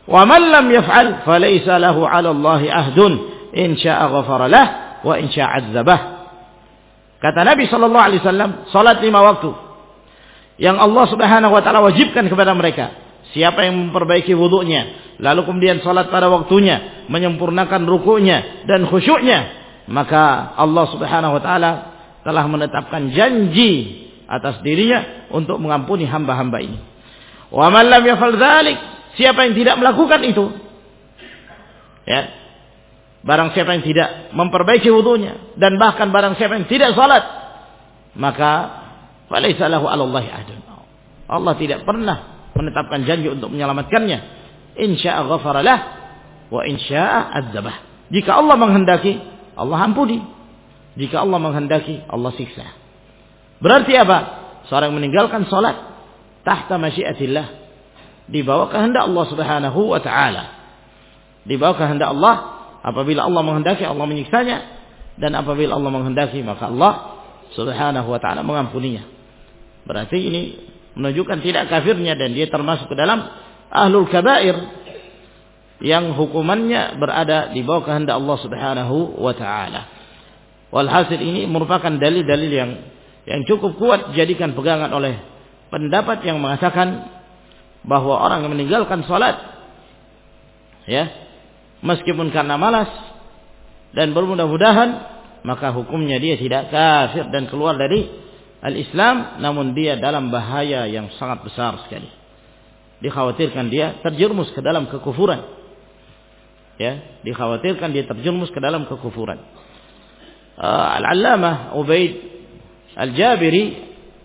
Wa man lam yaf'al falaysa lahu 'ala Allahi ahdun in syaa'a ghafara lah wa in syaa'a 'adzabah. Kata Nabi sallallahu alaihi wasallam, salat 5 waktu yang Allah Subhanahu wa taala wajibkan kepada mereka. Siapa yang memperbaiki wudunya, lalu kemudian salat pada waktunya, menyempurnakan rukuknya dan khusyuknya, maka Allah Subhanahu wa taala telah menetapkan janji atas dirinya untuk mengampuni hamba-hamba ini. Wa man lam yaf'al dzalik, siapa yang tidak melakukan itu, ya, barang siapa yang tidak memperbaiki wudunya dan bahkan barang siapa yang tidak salat, maka falaysa lahu 'ala Allahi ahdun. Allah tidak pernah menetapkan janji untuk menyelamatkannya. In syaa'a ghafara lah wa in syaa'a 'adzabah. Jika Allah menghendaki, Allah ampuni. Jika Allah menghendaki, Allah siksa. Berarti apa? Seorang meninggalkan salat tahta masyiatillah, di bawah kehendak Allah Subhanahu wa taala. Di bawah kehendak Allah, apabila Allah menghendaki, Allah menyiksanya, dan apabila Allah menghendaki, maka Allah Subhanahu wa taala mengampuninya. Berarti ini menunjukkan tidak kafirnya, dan dia termasuk ke dalam ahlul kabair yang hukumannya berada di bawah kehendak Allah Subhanahu wa taala. Walhasil ini merupakan dalil-dalil yang cukup kuat dijadikan pegangan oleh pendapat yang mengatakan bahwa orang yang meninggalkan salat, ya, meskipun karena malas dan bermudah-mudahan, maka hukumnya dia tidak kafir dan keluar dari al-Islam, namun dia dalam bahaya yang sangat besar sekali. Dikhawatirkan dia terjerumus ke dalam kekufuran. Ya, dikhawatirkan dia terjerumus ke dalam kekufuran. Al-Allamah Ubaid Al-Jabiri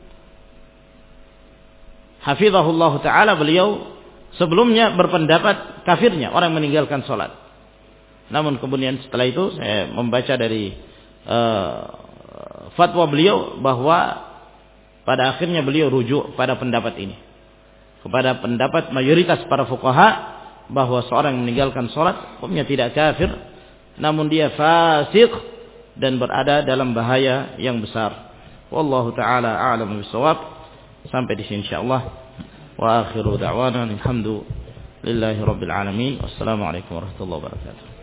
hafizahullah taala, beliau sebelumnya berpendapat kafirnya orang meninggalkan salat. Namun kemudian setelah itu saya membaca dari fatwa beliau bahwa pada akhirnya beliau rujuk pada pendapat ini, kepada pendapat mayoritas para fuqaha, bahwa seorang yang meninggalkan salat hukumnya tidak kafir, namun dia fasik dan berada dalam bahaya yang besar. Wallahu taala a'lamu bissawab. Sampai di sini insyaallah. Wa akhiru da'wana alhamdulillahi rabbil alamin. Wassalamualaikum warahmatullahi wabarakatuh.